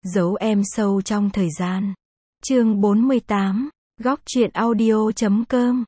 Dấu em sâu trong thời gian. Chương 48, góc truyện audio.com.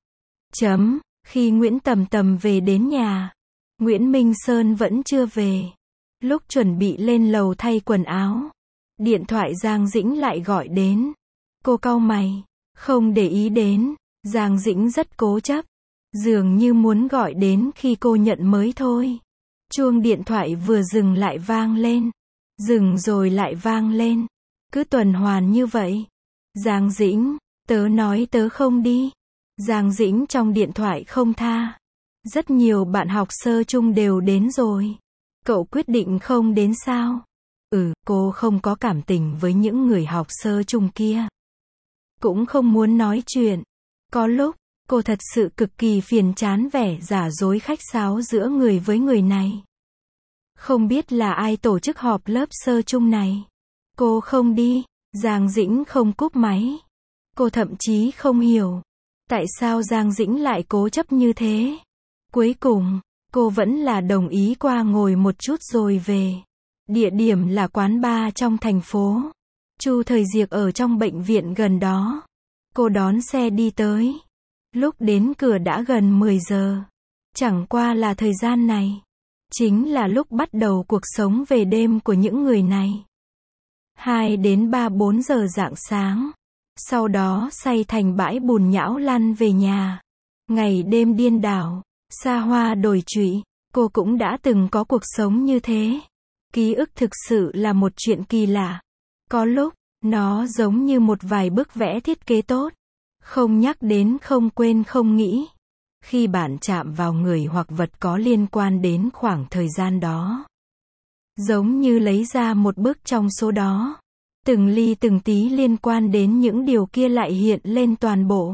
Khi Nguyễn Tầm Tầm về đến nhà, Nguyễn Minh Sơn vẫn chưa về. Lúc chuẩn bị lên lầu thay quần áo, điện thoại Giang Dĩnh lại gọi đến. Cô cau mày, không để ý đến. Giang Dĩnh rất cố chấp, dường như muốn gọi đến khi cô nhận mới thôi. Chuông điện thoại vừa dừng lại vang lên, dừng rồi lại vang lên, cứ tuần hoàn như vậy. Giang Dĩnh, tớ nói tớ không đi. Giang Dĩnh trong điện thoại không tha. Rất nhiều bạn học sơ chung đều đến rồi. Cậu quyết định không đến sao? Cô không có cảm tình với những người học sơ chung kia. Cũng không muốn nói chuyện. Có lúc, cô thật sự cực kỳ phiền chán vẻ giả dối khách sáo giữa người với người này. Không biết là ai tổ chức họp lớp sơ chung này. Cô không đi. Giang Dĩnh không cúp máy. Cô thậm chí không hiểu tại sao Giang Dĩnh lại cố chấp như thế. Cuối cùng, cô vẫn là đồng ý qua ngồi một chút rồi về. Địa điểm là quán bar trong thành phố. Chu Thời Diệc ở trong bệnh viện gần đó. Cô đón xe đi tới. Lúc đến cửa đã gần 10 giờ. Chẳng qua là thời gian này chính là lúc bắt đầu cuộc sống về đêm của những người này. 2 đến 3-4 giờ rạng sáng. Sau đó say thành bãi bùn nhão lăn về nhà. Ngày đêm điên đảo, xa hoa đồi trụy. Cô cũng đã từng có cuộc sống như thế. Ký ức thực sự là một chuyện kỳ lạ. Có lúc, nó giống như một vài bức vẽ thiết kế tốt. Không nhắc đến, không quên, không nghĩ. Khi bạn chạm vào người hoặc vật có liên quan đến khoảng thời gian đó, giống như lấy ra một bước trong số đó. Từng ly từng tí liên quan đến những điều kia lại hiện lên toàn bộ.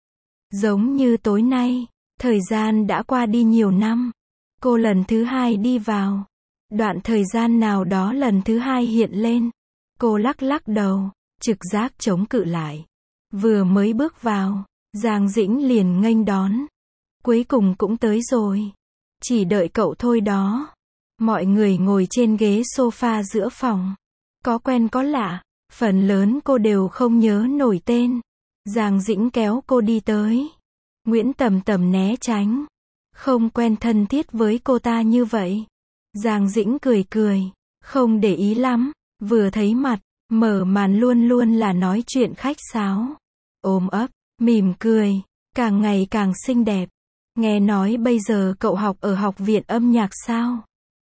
Giống như tối nay, thời gian đã qua đi nhiều năm. Cô lần thứ 2 đi vào. Đoạn thời gian nào đó lần thứ 2 hiện lên. Cô lắc lắc đầu, trực giác chống cự lại. Vừa mới bước vào, Giang Dĩnh liền nghênh đón. Cuối cùng cũng tới rồi. Chỉ đợi cậu thôi đó. Mọi người ngồi trên ghế sofa giữa phòng. Có quen có lạ, phần lớn cô đều không nhớ nổi tên. Giang Dĩnh kéo cô đi tới. Nguyễn Tầm Tầm né tránh. Không quen thân thiết với cô ta như vậy. Giang Dĩnh cười cười, không để ý lắm. Vừa thấy mặt, mở màn luôn luôn là nói chuyện khách sáo. Ôm ấp, mỉm cười, càng ngày càng xinh đẹp. Nghe nói bây giờ cậu học ở học viện âm nhạc sao?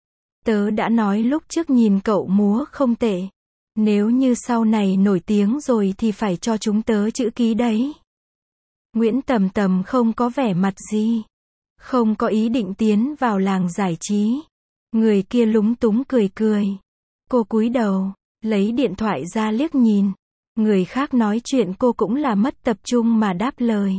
Tớ đã nói lúc trước nhìn cậu múa không tệ. Nếu như sau này nổi tiếng rồi thì phải cho chúng tớ chữ ký đấy. Nguyễn Tầm Tầm không có vẻ mặt gì. Không có ý định tiến vào làng giải trí. Người kia lúng túng cười cười. Cô cúi đầu, lấy điện thoại ra liếc nhìn. Người khác nói chuyện cô cũng là mất tập trung mà đáp lời.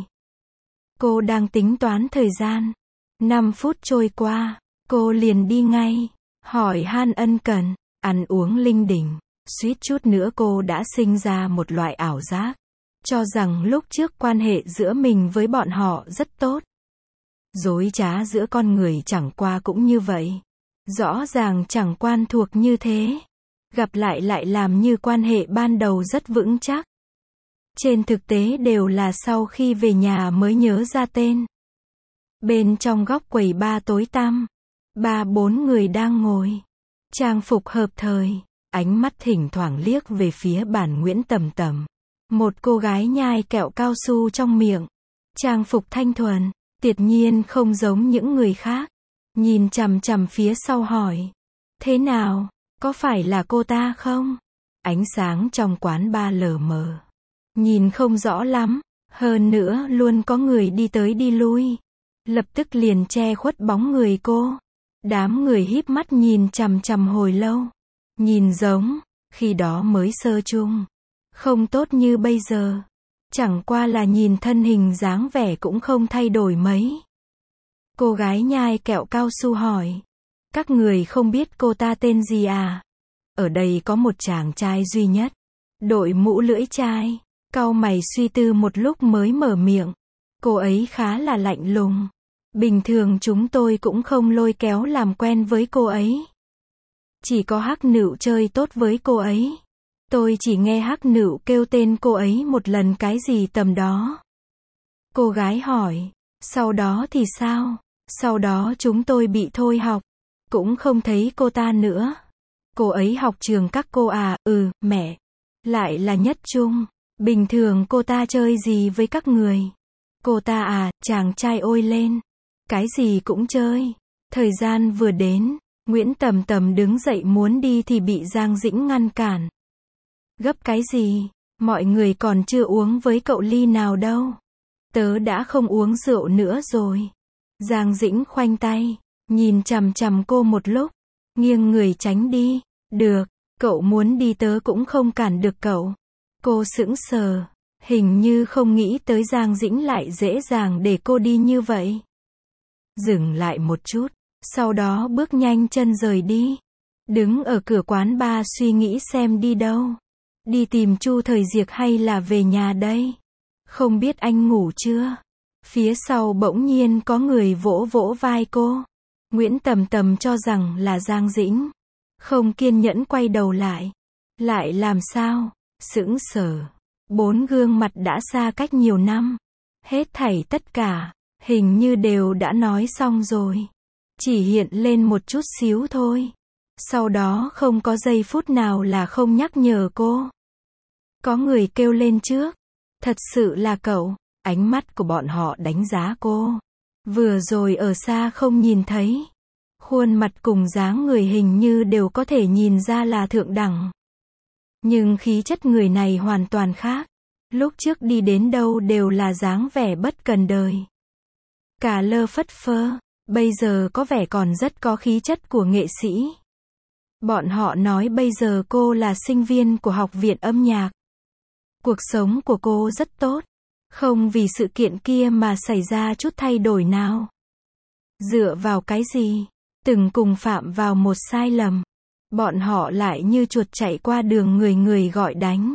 Cô đang tính toán thời gian. 5 phút trôi qua, cô liền đi ngay. Hỏi han ân cần, ăn uống linh đình. Suýt chút nữa cô đã sinh ra một loại ảo giác. Cho rằng lúc trước quan hệ giữa mình với bọn họ rất tốt. Dối trá giữa con người chẳng qua cũng như vậy. Rõ ràng chẳng quen thuộc như thế. Gặp lại lại làm như quan hệ ban đầu rất vững chắc. Trên thực tế đều là sau khi về nhà mới nhớ ra tên. Bên trong góc quầy bar tối tăm, 3-4 người đang ngồi. Trang phục hợp thời, ánh mắt thỉnh thoảng liếc về phía bàn Nguyễn Tầm Tầm. Một cô gái nhai kẹo cao su trong miệng. Trang phục thanh thuần, tuyệt nhiên không giống những người khác. Nhìn chằm chằm phía sau hỏi. Thế nào, có phải là cô ta không? Ánh sáng trong quán bar lờ mờ. Nhìn không rõ lắm, hơn nữa luôn có người đi tới đi lui. Lập tức liền che khuất bóng người cô. Đám người híp mắt nhìn chằm chằm hồi lâu. Nhìn giống, khi đó mới sơ chung. Không tốt như bây giờ. Chẳng qua là nhìn thân hình dáng vẻ cũng không thay đổi mấy. Cô gái nhai kẹo cao su hỏi. Các người không biết cô ta tên gì à? Ở đây có một chàng trai duy nhất. Đội mũ lưỡi chai. Cau mày suy tư một lúc mới mở miệng. Cô ấy khá là lạnh lùng. Bình thường chúng tôi cũng không lôi kéo làm quen với cô ấy. Chỉ có Hắc Nựu chơi tốt với cô ấy. Tôi chỉ nghe Hắc Nựu kêu tên cô ấy một lần cái gì tầm đó. Cô gái hỏi, sau đó thì sao? Sau đó chúng tôi bị thôi học. Cũng không thấy cô ta nữa. Cô ấy học trường các cô à? Ừ, mẹ. Lại là nhất trung. Bình thường cô ta chơi gì với các người? Cô ta à, chàng trai ôi lên. Cái gì cũng chơi. Thời gian vừa đến, Nguyễn Tầm Tầm đứng dậy muốn đi thì bị Giang Dĩnh ngăn cản. Gấp cái gì? Mọi người còn chưa uống với cậu ly nào đâu. Tớ đã không uống rượu nữa rồi. Giang Dĩnh khoanh tay, nhìn chằm chằm cô một lúc, nghiêng người tránh đi. Được, cậu muốn đi tớ cũng không cản được cậu. Cô sững sờ, hình như không nghĩ tới Giang Dĩnh lại dễ dàng để cô đi như vậy. Dừng lại một chút, sau đó bước nhanh chân rời đi. Đứng ở cửa quán bar suy nghĩ xem đi đâu. Đi tìm Chu Thời Diệc hay là về nhà đây? Không biết anh ngủ chưa? Phía sau bỗng nhiên có người vỗ vỗ vai cô. Nguyễn Tầm Tầm cho rằng là Giang Dĩnh. Không kiên nhẫn quay đầu lại. Lại làm sao? Sững sờ. 4 gương mặt đã xa cách nhiều năm. Hết thảy tất cả, hình như đều đã nói xong rồi. Chỉ hiện lên một chút xíu thôi. Sau đó không có giây phút nào là không nhắc nhở cô. Có người kêu lên trước. Thật sự là cậu. Ánh mắt của bọn họ đánh giá cô. Vừa rồi ở xa không nhìn thấy. Khuôn mặt cùng dáng người hình như đều có thể nhìn ra là thượng đẳng. Nhưng khí chất người này hoàn toàn khác. Lúc trước đi đến đâu đều là dáng vẻ bất cần đời. Cả lơ phất phơ, bây giờ có vẻ còn rất có khí chất của nghệ sĩ. Bọn họ nói bây giờ cô là sinh viên của học viện âm nhạc. Cuộc sống của cô rất tốt. Không vì sự kiện kia mà xảy ra chút thay đổi nào. Dựa vào cái gì? Từng cùng phạm vào một sai lầm. Bọn họ lại như chuột chạy qua đường người người gọi đánh.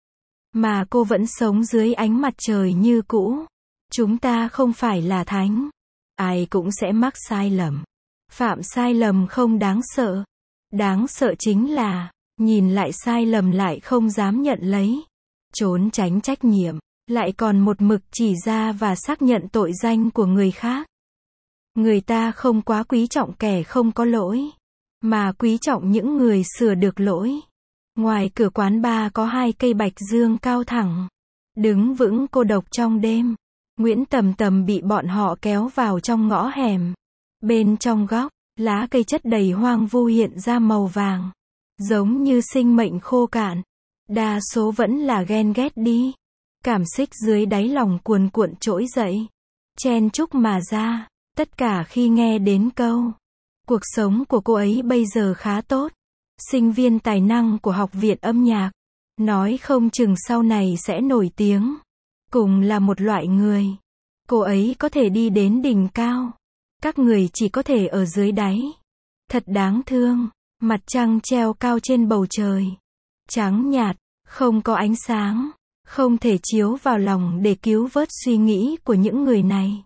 Mà cô vẫn sống dưới ánh mặt trời như cũ. Chúng ta không phải là thánh. Ai cũng sẽ mắc sai lầm. Phạm sai lầm không đáng sợ. Đáng sợ chính là, nhìn lại sai lầm lại không dám nhận lấy. Trốn tránh trách nhiệm, lại còn một mực chỉ ra và xác nhận tội danh của người khác. Người ta không quá quý trọng kẻ không có lỗi, mà quý trọng những người sửa được lỗi. Ngoài cửa quán bar có 2 cây bạch dương cao thẳng, đứng vững cô độc trong đêm. Nguyễn Tầm Tầm bị bọn họ kéo vào trong ngõ hẻm. Bên trong góc, lá cây chất đầy hoang vu hiện ra màu vàng, giống như sinh mệnh khô cạn. Đa số vẫn là ghen ghét đi. Cảm xúc dưới đáy lòng cuồn cuộn trỗi dậy, chen chúc mà ra. Tất cả khi nghe đến câu, cuộc sống của cô ấy bây giờ khá tốt. Sinh viên tài năng của học viện âm nhạc. Nói không chừng sau này sẽ nổi tiếng. Cùng là một loại người. Cô ấy có thể đi đến đỉnh cao. Các người chỉ có thể ở dưới đáy. Thật đáng thương. Mặt trăng treo cao trên bầu trời. Trắng nhạt, không có ánh sáng. Không thể chiếu vào lòng để cứu vớt suy nghĩ của những người này.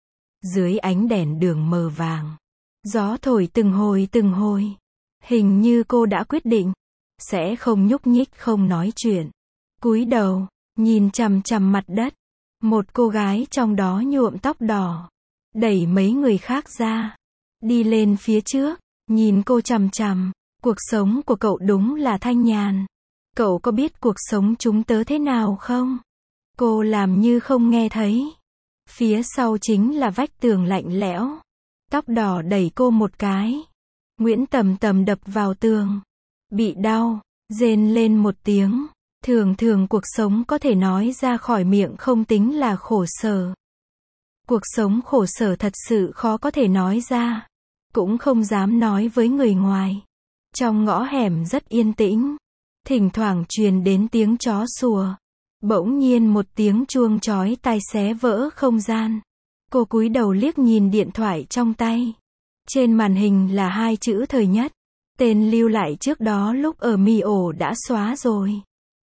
Dưới ánh đèn đường mờ vàng, gió thổi từng hồi. Hình như cô đã quyết định, sẽ không nhúc nhích không nói chuyện. Cúi đầu, nhìn chằm chằm mặt đất. Một cô gái trong đó nhuộm tóc đỏ, đẩy mấy người khác ra. Đi lên phía trước, nhìn cô chằm chằm. Cuộc sống của cậu đúng là thanh nhàn. Cậu có biết cuộc sống chúng tớ thế nào không? Cô làm như không nghe thấy. Phía sau chính là vách tường lạnh lẽo. Tóc đỏ đẩy cô một cái. Nguyễn Tầm Tầm đập vào tường. Bị đau, rên lên một tiếng. Thường cuộc sống có thể nói ra khỏi miệng không tính là khổ sở. Cuộc sống khổ sở thật sự khó có thể nói ra. Cũng không dám nói với người ngoài. Trong ngõ hẻm rất yên tĩnh. Thỉnh thoảng truyền đến tiếng chó sủa. Bỗng nhiên một tiếng chuông chói tai xé vỡ không gian. Cô cúi đầu liếc nhìn điện thoại trong tay. Trên màn hình là 2 chữ thời nhất. Tên lưu lại trước đó lúc ở Mi ổ đã xóa rồi.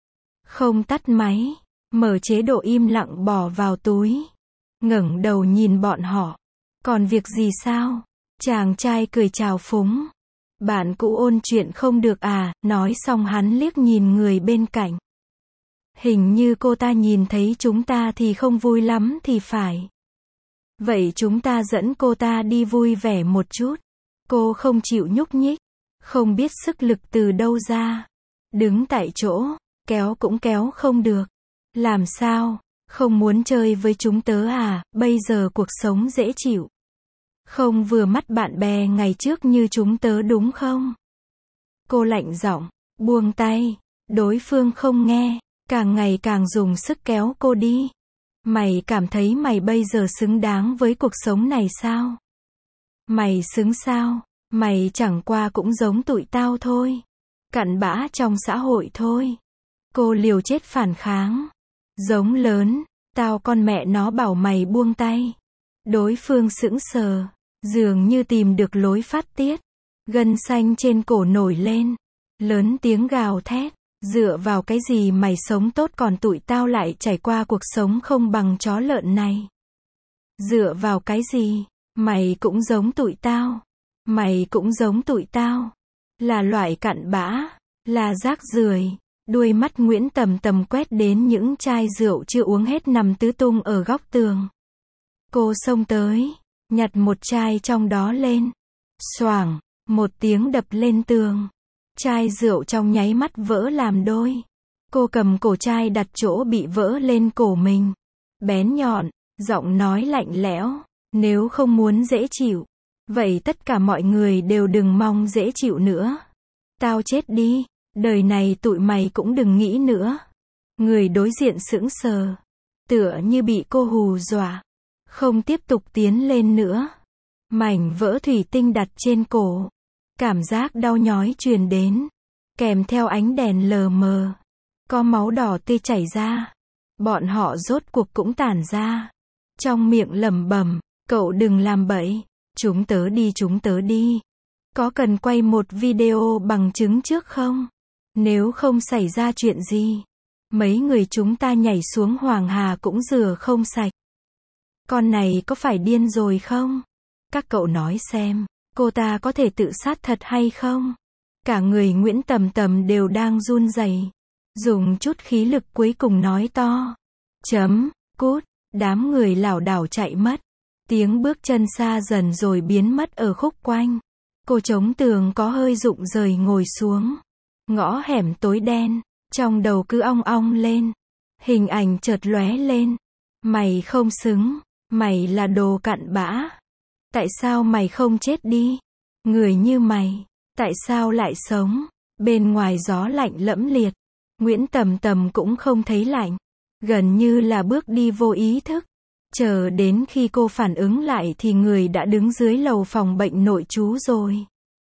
Không tắt máy. Mở chế độ im lặng bỏ vào túi. Ngẩng đầu nhìn bọn họ. Còn việc gì sao? Chàng trai cười chào phúng. Bạn cũ ôn chuyện không được à, nói xong hắn liếc nhìn người bên cạnh. Hình như cô ta nhìn thấy chúng ta thì không vui lắm thì phải. Vậy chúng ta dẫn cô ta đi vui vẻ một chút. Cô không chịu nhúc nhích, không biết sức lực từ đâu ra. Đứng tại chỗ, kéo cũng kéo không được. Làm sao, không muốn chơi với chúng tớ à, bây giờ cuộc sống dễ chịu. Không vừa mắt bạn bè ngày trước như chúng tớ đúng không? Cô lạnh giọng, buông tay. Đối phương không nghe, càng ngày càng dùng sức kéo cô đi. Mày cảm thấy mày bây giờ xứng đáng với cuộc sống này sao? Mày xứng sao? Mày chẳng qua cũng giống tụi tao thôi. Cặn bã trong xã hội thôi. Cô liều chết phản kháng. Giống lớn, tao con mẹ nó bảo mày buông tay. Đối phương sững sờ, dường như tìm được lối phát tiết. Gân xanh trên cổ nổi lên, lớn tiếng gào thét. Dựa vào cái gì mày sống tốt còn tụi tao lại trải qua cuộc sống không bằng chó lợn này? Dựa vào cái gì? Mày cũng giống tụi tao. Mày cũng giống tụi tao. Là loại cặn bã, là rác rưởi. Đuôi mắt Nguyễn Tầm Tầm quét đến những chai rượu chưa uống hết nằm tứ tung ở góc tường. Cô xông tới, nhặt một chai trong đó lên. Xoảng, một tiếng đập lên tường. Chai rượu trong nháy mắt vỡ làm đôi. Cô cầm cổ chai đặt chỗ bị vỡ lên cổ mình. Bén nhọn, giọng nói lạnh lẽo. Nếu không muốn dễ chịu, vậy tất cả mọi người đều đừng mong dễ chịu nữa. Tao chết đi, đời này tụi mày cũng đừng nghĩ nữa. Người đối diện sững sờ, tựa như bị cô hù dọa. Không tiếp tục tiến lên nữa. Mảnh vỡ thủy tinh đặt trên cổ. Cảm giác đau nhói truyền đến, kèm theo ánh đèn lờ mờ. Có máu đỏ tươi chảy ra. Bọn họ rốt cuộc cũng tản ra. Trong miệng lẩm bẩm, cậu đừng làm bậy. Chúng tớ đi. Có cần quay một video bằng chứng trước không? Nếu không xảy ra chuyện gì, mấy người chúng ta nhảy xuống Hoàng Hà cũng rửa không sạch. Con này có phải điên rồi không? Các cậu nói xem. Cô ta có thể tự sát thật hay không? Cả người Nguyễn Tầm Tầm đều đang run rẩy, dùng chút khí lực cuối cùng nói to. Cút, đám người lảo đảo chạy mất. Tiếng bước chân xa dần rồi biến mất ở khúc quanh. Cô chống tường có hơi rụng rời ngồi xuống. Ngõ hẻm tối đen, trong đầu cứ ong ong lên. Hình ảnh chợt lóe lên. Mày không xứng, mày là đồ cặn bã. Tại sao mày không chết đi? Người như mày, tại sao lại sống? Bên ngoài gió lạnh lẫm liệt. Nguyễn Tầm Tầm cũng không thấy lạnh. Gần như là bước đi vô ý thức. Chờ đến khi cô phản ứng lại thì người đã đứng dưới lầu phòng bệnh nội trú rồi.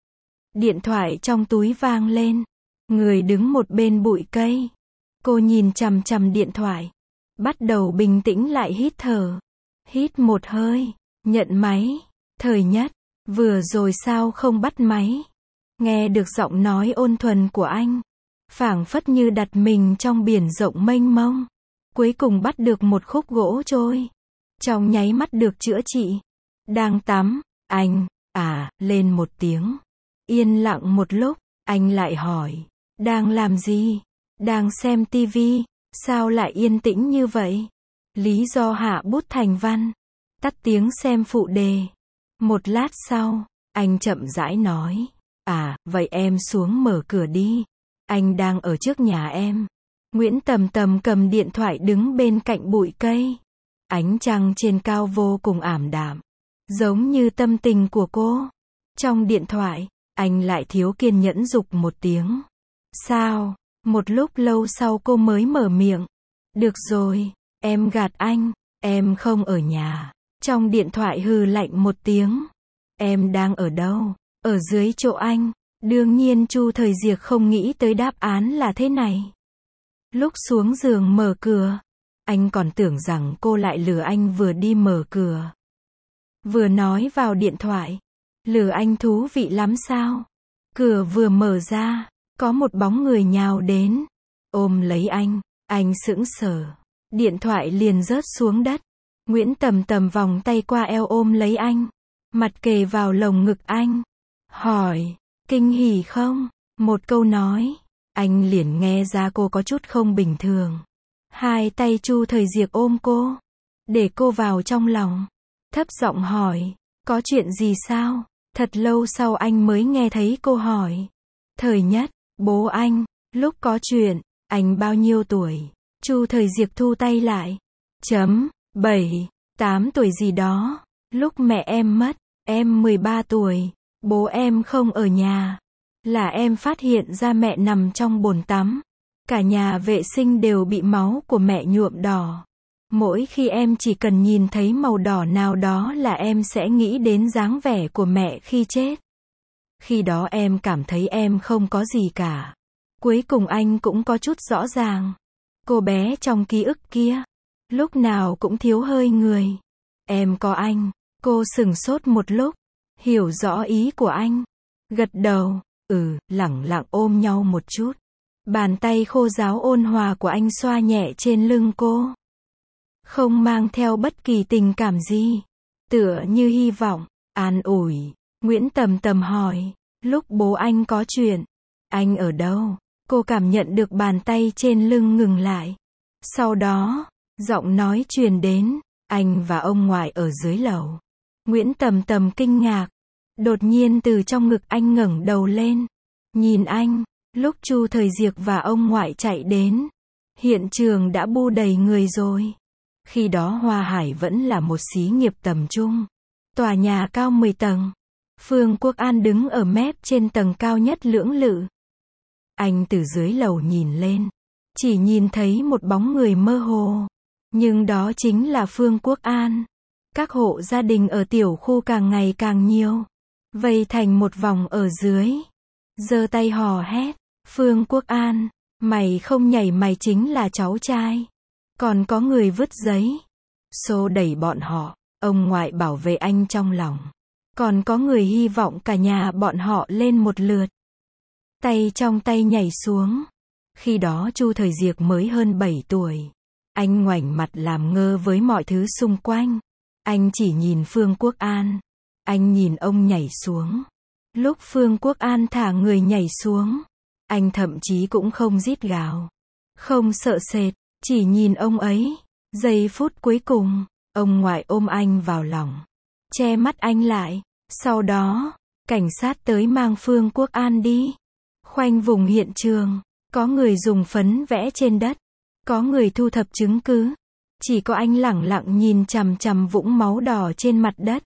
Điện thoại trong túi vang lên. Người đứng một bên bụi cây. Cô nhìn chằm chằm điện thoại. Bắt đầu bình tĩnh lại hít thở. Hít một hơi, nhận máy. Thời Nhất, vừa rồi sao không bắt máy? Nghe được giọng nói ôn thuần của anh, phảng phất như đặt mình trong biển rộng mênh mông. Cuối cùng bắt được một khúc gỗ trôi. Trong nháy mắt được chữa trị. Đang tắm, anh, lên một tiếng. Yên lặng một lúc, anh lại hỏi, đang làm gì? Đang xem tivi, sao lại yên tĩnh như vậy? Lý do hạ bút thành văn, tắt tiếng xem phụ đề. Một lát sau, anh chậm rãi nói, vậy em xuống mở cửa đi. Anh đang ở trước nhà em. Nguyễn Tầm Tầm cầm điện thoại đứng bên cạnh bụi cây. Ánh trăng trên cao vô cùng ảm đạm, giống như tâm tình của cô. Trong điện thoại, anh lại thiếu kiên nhẫn giục một tiếng. Sao? Một lúc lâu sau cô mới mở miệng. Được rồi, em gạt anh, em không ở nhà. Trong điện thoại hừ lạnh một tiếng. Em đang ở đâu? Ở dưới chỗ anh. Đương nhiên Chu Thời Diệc không nghĩ tới đáp án là thế này. Lúc xuống giường mở cửa, anh còn tưởng rằng cô lại lừa anh vừa đi mở cửa, vừa nói vào điện thoại. Lừa anh thú vị lắm sao? Cửa vừa mở ra, có một bóng người nhào đến, ôm lấy anh sững sờ. Điện thoại liền rớt xuống đất. Nguyễn Tầm Tầm vòng tay qua eo ôm lấy anh, mặt kề vào lồng ngực anh. Hỏi, Kinh hỉ không? Một câu nói, anh liền nghe ra cô có chút không bình thường. Hai tay Chu Thời Diệc ôm cô, để cô vào trong lòng, thấp giọng hỏi, có chuyện gì sao? Thật lâu sau anh mới nghe thấy cô hỏi. Thời Nhất, bố anh, lúc có chuyện, anh bao nhiêu tuổi? Chu Thời Diệc thu tay lại. 7, 8 tuổi gì đó. Lúc mẹ em mất, em 13 tuổi. Bố em không ở nhà. Là em phát hiện ra mẹ nằm trong bồn tắm. Cả nhà vệ sinh đều bị máu của mẹ nhuộm đỏ. Mỗi khi em chỉ cần nhìn thấy màu đỏ nào đó là em sẽ nghĩ đến dáng vẻ của mẹ khi chết. Khi đó em cảm thấy em không có gì cả. Cuối cùng anh cũng có chút rõ ràng. Cô bé trong ký ức kia, lúc nào cũng thiếu hơi người. Em có anh. Cô sửng sốt một lúc, hiểu rõ ý của anh. Gật đầu, lẳng lặng ôm nhau một chút. Bàn tay khô ráo ôn hòa của anh xoa nhẹ trên lưng cô. Không mang theo bất kỳ tình cảm gì. Tựa như hy vọng, an ủi. Nguyễn Tầm Tầm hỏi, lúc bố anh có chuyện, anh ở đâu? Cô cảm nhận được bàn tay trên lưng ngừng lại. Sau đó, giọng nói truyền đến, anh và ông ngoại ở dưới lầu. Nguyễn Tầm Tầm kinh ngạc. Đột nhiên từ trong ngực anh ngẩng đầu lên. Nhìn anh, lúc Chu Thời Diệc và ông ngoại chạy đến. Hiện trường đã bu đầy người rồi. Khi đó Hoa Hải vẫn là một xí nghiệp tầm trung. Tòa nhà cao 10 tầng. Phương Quốc An đứng ở mép trên tầng cao nhất lưỡng lự. Anh từ dưới lầu nhìn lên. Chỉ nhìn thấy một bóng người mơ hồ. Nhưng đó chính là Phương Quốc An. Các hộ gia đình ở tiểu khu càng ngày càng nhiều. Vây thành một vòng ở dưới. Giơ tay hò hét. Phương Quốc An, mày không nhảy mày chính là cháu trai. Còn có người vứt giấy. Xô đẩy bọn họ. Ông ngoại bảo vệ anh trong lòng. Còn có người hy vọng cả nhà bọn họ lên một lượt. Tay trong tay nhảy xuống. Khi đó Chu Thời Diệc mới hơn 7 tuổi. Anh ngoảnh mặt làm ngơ với mọi thứ xung quanh. Anh chỉ nhìn Phương Quốc An. Anh nhìn ông nhảy xuống. Lúc Phương Quốc An thả người nhảy xuống, anh thậm chí cũng không rít gào. Không sợ sệt, chỉ nhìn ông ấy. Giây phút cuối cùng, ông ngoại ôm anh vào lòng. Che mắt anh lại. Sau đó, cảnh sát tới mang Phương Quốc An đi. Khoanh vùng hiện trường. Có người dùng phấn vẽ trên đất. Có người thu thập chứng cứ. Chỉ có anh lẳng lặng nhìn chằm chằm vũng máu đỏ trên mặt đất.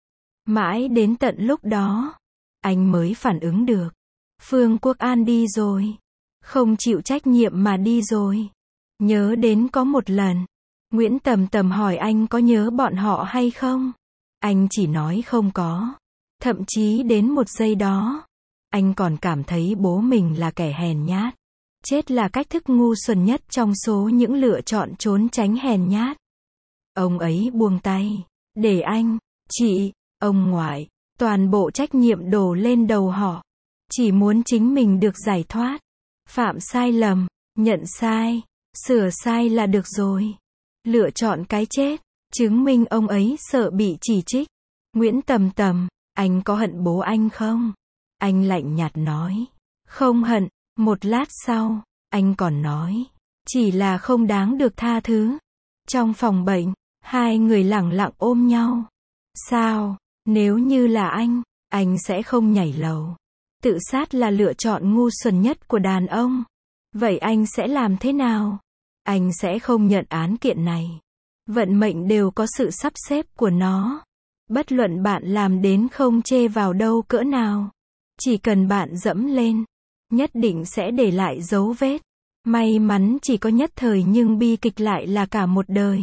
Mãi đến tận lúc đó, anh mới phản ứng được. Phương Quốc An đi rồi. Không chịu trách nhiệm mà đi rồi. Nhớ đến có một lần, Nguyễn Tầm Tầm hỏi anh có nhớ bọn họ hay không? Anh chỉ nói không có. Thậm chí đến một giây đó, anh còn cảm thấy bố mình là kẻ hèn nhát. Chết là cách thức ngu xuẩn nhất trong số những lựa chọn trốn tránh hèn nhát. Ông ấy buông tay. Để anh, chị, ông ngoại, toàn bộ trách nhiệm đổ lên đầu họ. Chỉ muốn chính mình được giải thoát. Phạm sai lầm, nhận sai, sửa sai là được rồi. Lựa chọn cái chết, chứng minh ông ấy sợ bị chỉ trích. Nguyễn Tầm Tầm, anh có hận bố anh không? Anh lạnh nhạt nói. Không hận. Một lát sau, anh còn nói. Chỉ là không đáng được tha thứ. Trong phòng bệnh, hai người lẳng lặng ôm nhau. Sao? Nếu như là anh sẽ không nhảy lầu. Tự sát là lựa chọn ngu xuẩn nhất của đàn ông. Vậy anh sẽ làm thế nào? Anh sẽ không nhận án kiện này. Vận mệnh đều có sự sắp xếp của nó. Bất luận bạn làm đến không chê vào đâu cỡ nào. Chỉ cần bạn dẫm lên, nhất định sẽ để lại dấu vết. May mắn chỉ có nhất thời nhưng bi kịch lại là cả một đời.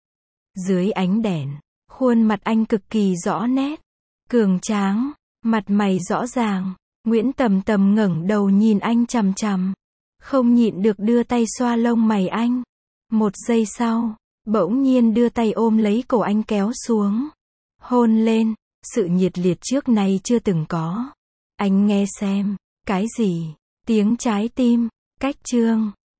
Dưới ánh đèn, khuôn mặt anh cực kỳ rõ nét. Cường tráng, mặt mày rõ ràng. Nguyễn Tầm Tầm ngẩng đầu nhìn anh chằm chằm. Không nhịn được đưa tay xoa lông mày anh. Một giây sau, bỗng nhiên đưa tay ôm lấy cổ anh kéo xuống. Hôn lên, sự nhiệt liệt trước nay chưa từng có. Anh nghe xem, cái gì? Tiếng trái tim, cách chương.